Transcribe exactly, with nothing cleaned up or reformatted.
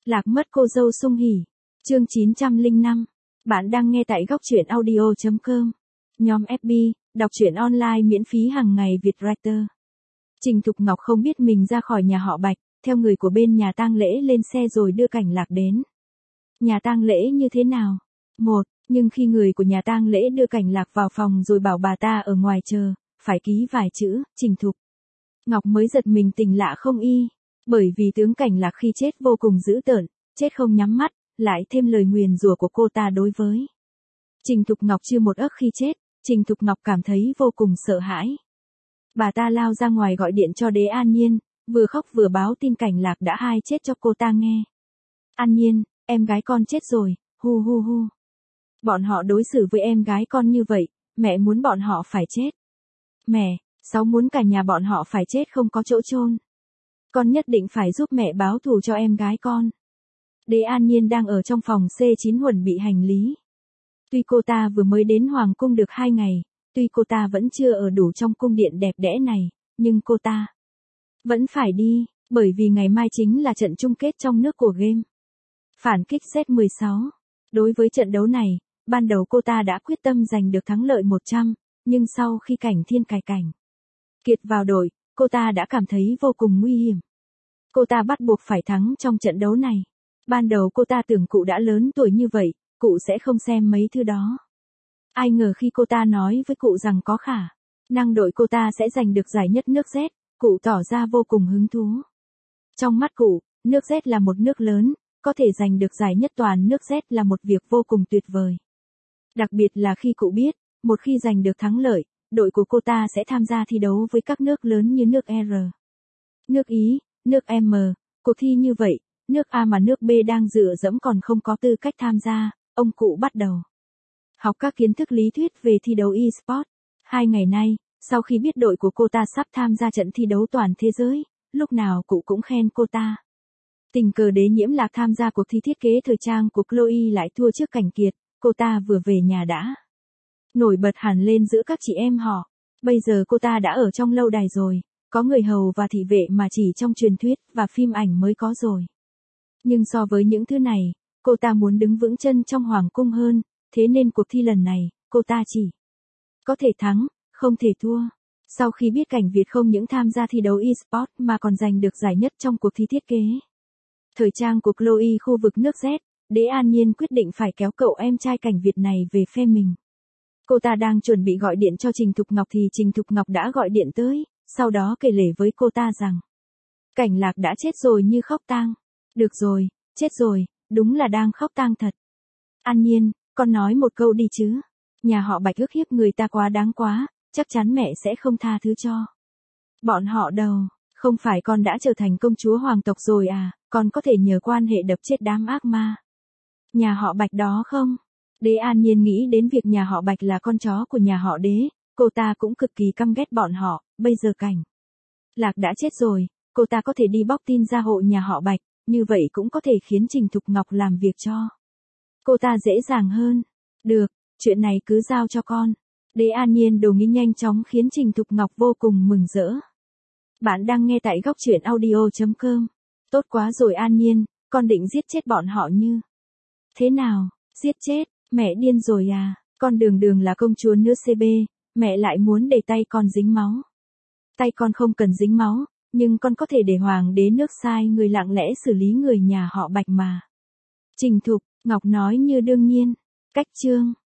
Lạc mất cô dâu sung hỉ. Chương chín trăm lẻ năm. Bạn đang nghe tại góc truyện audio chấm com. Nhóm ép bê, đọc truyện online miễn phí hàng ngày Vietwriter. Trình Thục Ngọc không biết mình ra khỏi nhà họ Bạch, theo người của bên nhà tang lễ lên xe rồi đưa Cảnh Lạc đến. Nhà tang lễ như thế nào? Một, nhưng khi người của nhà tang lễ đưa Cảnh Lạc vào phòng rồi bảo bà ta ở ngoài chờ, phải ký vài chữ, Trình Thục Ngọc mới giật mình tỉnh lạ không y. Bởi vì tướng Cảnh Lạc khi chết vô cùng dữ tợn, chết không nhắm mắt, lại thêm lời nguyền rủa của cô ta đối với Trình Thục Ngọc chưa một ức khi chết, Trình Thục Ngọc cảm thấy vô cùng sợ hãi. Bà ta lao ra ngoài gọi điện cho Đế An Nhiên, vừa khóc vừa báo tin Cảnh Lạc đã hai chết cho cô ta nghe. An Nhiên, em gái con chết rồi, hu hu hu. Bọn họ đối xử với em gái con như vậy, mẹ muốn bọn họ phải chết. Mẹ, Sáu muốn cả nhà bọn họ phải chết không có chỗ chôn. Con nhất định phải giúp mẹ báo thù cho em gái con. Đế An Nhiên đang ở trong phòng xê chín chuẩn bị hành lý. Tuy cô ta vừa mới đến Hoàng cung được hai ngày, tuy cô ta vẫn chưa ở đủ trong cung điện đẹp đẽ này, nhưng cô ta vẫn phải đi, bởi vì ngày mai chính là trận chung kết trong nước của game phản kích Z mười sáu. Đối với trận đấu này, ban đầu cô ta đã quyết tâm giành được thắng lợi một trăm, nhưng sau khi Cảnh Thiên cài Cảnh Kiệt vào đội, cô ta đã cảm thấy vô cùng nguy hiểm. Cô ta bắt buộc phải thắng trong trận đấu này. Ban đầu cô ta tưởng cụ đã lớn tuổi như vậy, cụ sẽ không xem mấy thứ đó. Ai ngờ khi cô ta nói với cụ rằng có khả năng đội cô ta sẽ giành được giải nhất nước Z, cụ tỏ ra vô cùng hứng thú. Trong mắt cụ, nước Z là một nước lớn, có thể giành được giải nhất toàn nước Z là một việc vô cùng tuyệt vời. Đặc biệt là khi cụ biết, một khi giành được thắng lợi, đội của cô ta sẽ tham gia thi đấu với các nước lớn như nước R, nước Ý, nước M. Cuộc thi như vậy, nước A mà nước B đang dựa dẫm còn không có tư cách tham gia, ông cụ bắt đầu học các kiến thức lý thuyết về thi đấu e-sport. Hai ngày nay, sau khi biết đội của cô ta sắp tham gia trận thi đấu toàn thế giới, lúc nào cụ cũng khen cô ta. Tình cờ Đế Nhiễm Lạc tham gia cuộc thi thiết kế thời trang của Chloe lại thua trước Cảnh Kiệt, cô ta vừa về nhà đã nổi bật hẳn lên giữa các chị em họ. Bây giờ cô ta đã ở trong lâu đài rồi, có người hầu và thị vệ mà chỉ trong truyền thuyết và phim ảnh mới có rồi. Nhưng so với những thứ này, cô ta muốn đứng vững chân trong hoàng cung hơn, thế nên cuộc thi lần này, cô ta chỉ có thể thắng, không thể thua. Sau khi biết Cảnh Việt không những tham gia thi đấu e-sport mà còn giành được giải nhất trong cuộc thi thiết kế thời trang của Chloe khu vực nước Z, Đế An Nhiên quyết định phải kéo cậu em trai Cảnh Việt này về phe mình. Cô ta đang chuẩn bị gọi điện cho Trình Thục Ngọc thì Trình Thục Ngọc đã gọi điện tới, sau đó kể lể với cô ta rằng Cảnh Lạc đã chết rồi như khóc tang. Được rồi, chết rồi, đúng là đang khóc tang thật. An Nhiên, con nói một câu đi chứ. Nhà họ Bạch ức hiếp người ta quá đáng quá, chắc chắn mẹ sẽ không tha thứ cho bọn họ đâu. Không phải con đã trở thành công chúa hoàng tộc rồi à, con có thể nhờ quan hệ đập chết đám ác ma nhà họ Bạch đó không? Đế An Nhiên nghĩ đến việc nhà họ Bạch là con chó của nhà họ Đế, cô ta cũng cực kỳ căm ghét bọn họ. Bây giờ Cảnh Lạc đã chết rồi, cô ta có thể đi bóc tin gia hộ nhà họ Bạch, như vậy cũng có thể khiến Trình Thục Ngọc làm việc cho cô ta dễ dàng hơn. Được, chuyện này cứ giao cho con. Đế An Nhiên đồng ý nhanh chóng khiến Trình Thục Ngọc vô cùng mừng rỡ. Bạn đang nghe tại góc truyện audio chấm com. Tốt quá rồi An Nhiên, con định giết chết bọn họ như thế nào? Giết chết? Mẹ điên rồi à? Con đường đường là công chúa nước xê bê, mẹ lại muốn để tay con dính máu. Tay con không cần dính máu, nhưng con có thể để hoàng đế nước sai người lặng lẽ xử lý người nhà họ Bạch mà. Trình Thục Ngọc nói như đương nhiên. Cách chương